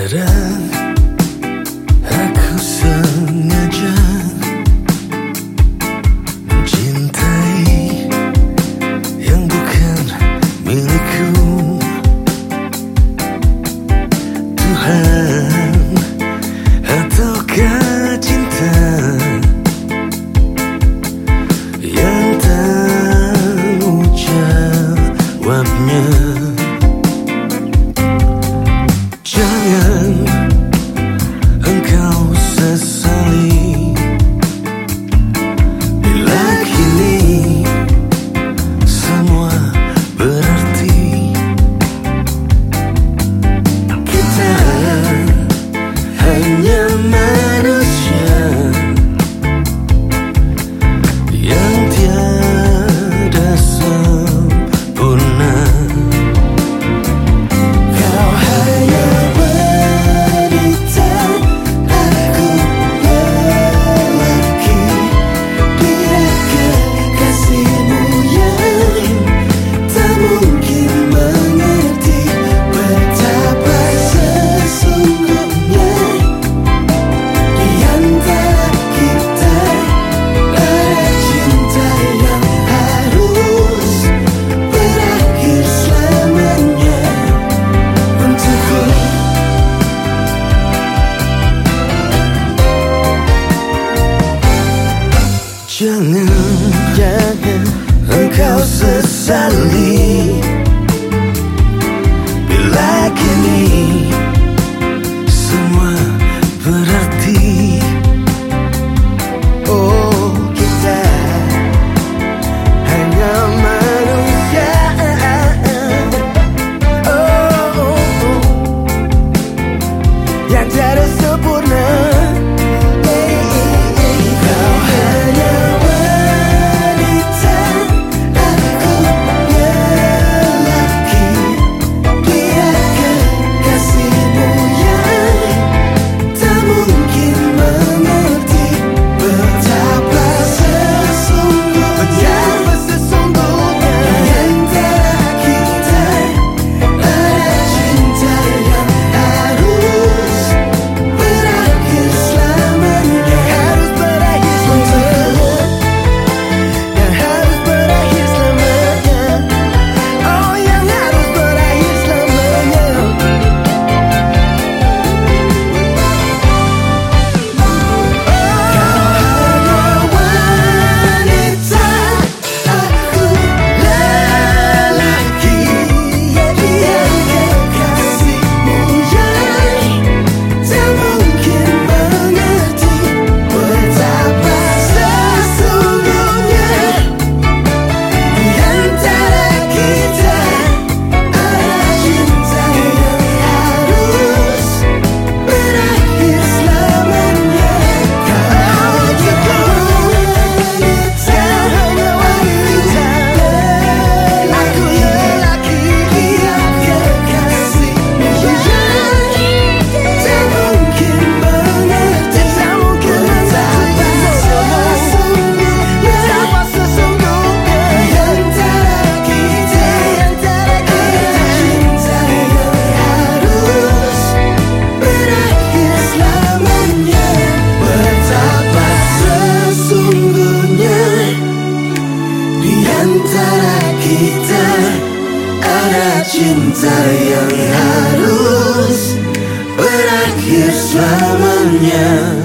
Kadang aku sengaja mencintai yang bukan milikku. Tuhan ataukah cinta yang tahu jawabnya. Jangan engkau sesali bila kini semua berarti. Kita hanya manusia yang tiada sempurna. Jangan engkau sesali bila kini semua berarti. Oh, kita hanya manusia. Yang tiada sempurna. Antara kita ada cinta yang harus berakhir selamanya.